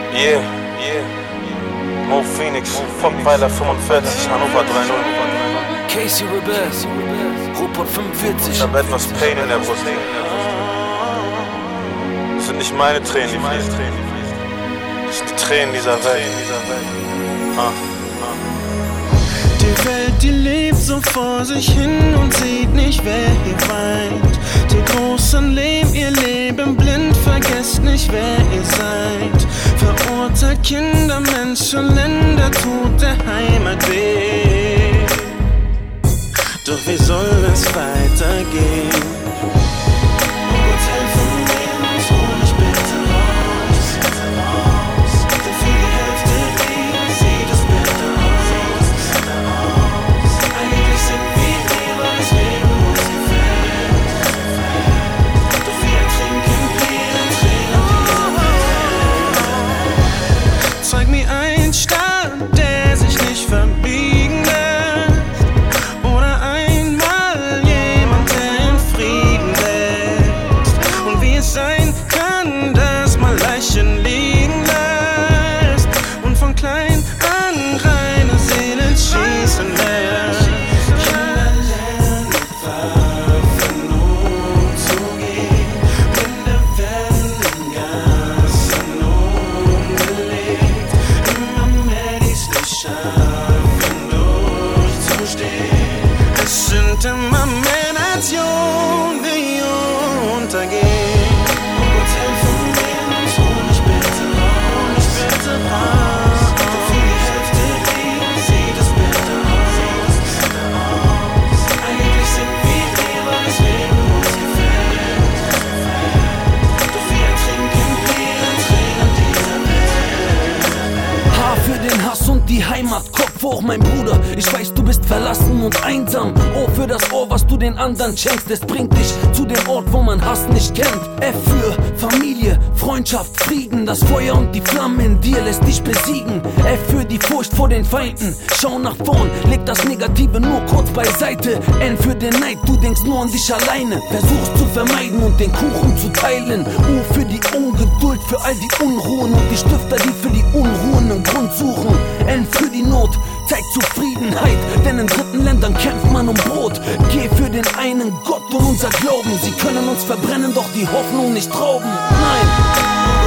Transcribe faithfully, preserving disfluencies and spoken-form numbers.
Yeah, yeah. Mo Phoenix, Popweiler fünfundvierzig, Hannover drei null. Casey Rebel, Ruhrpott fünfundvierzig. Ich hab etwas Pain in der Brust. Das sind nicht meine Tränen, die fließen. Das sind die Tränen dieser Welt. Ah. Die Welt, die lebt so vor sich hin und sieht nicht, wer hier weint. Die Großen leben ihr Leben blind, vergesst nicht, wer ihr seid. Verurteilt Kinder, Menschen, Länder, tut der Heimat weh. Doch wie soll es weitergehen? Zeig mir einen Staat, der sich nicht verbiegen lässt. Oder einmal jemand, der in Frieden lässt. Und wie es sein kann, dass man Leichen liegen lässt. Und von klein an reine Seelen schießen lässt. Kinder lernen Waffen umzugehen. Kinder werden in Gassen umgelegt. Schaffen durchzustehen. Es sind immer mehr Nationen, die untergehen. Gott helfe mir, hol mich bitte raus, mich bitte raus. Doch für die Hälfte liegen sieht es bitter aus. Eigentlich sind wir hier, weil das Leben uns gefällt. Doch wir ertrinken hier in Tränen dieser Welt. H für den Hass und die Heimat, Kopf hoch, mein Bruder. Ich weiß, du bist verlassen und einsam. O für das Ohr, was du den anderen schenkst. Es bringt dich zu dem Ort, wo man Hass nicht kennt. F für Familie, Freundschaft, Frieden. Das Feuer und die Flamme in dir lässt dich besiegen. F für die Furcht vor den Feinden. Schau nach vorn, leg das Negative nur kurz beiseite. N für den Neid, du denkst nur an dich alleine. Versuchst zu vermeiden und den Kuchen zu teilen. U für die Ungeduld, für all die Unruhen und die Stifter, die für die Unruhen einen Grund suchen. N für die Not, zeigt Zufriedenheit, denn in dritten Ländern kämpft man um Brot. Geh für den einen Gott und unser Glauben. Sie können uns verbrennen, doch die Hoffnung nicht rauben. Nein!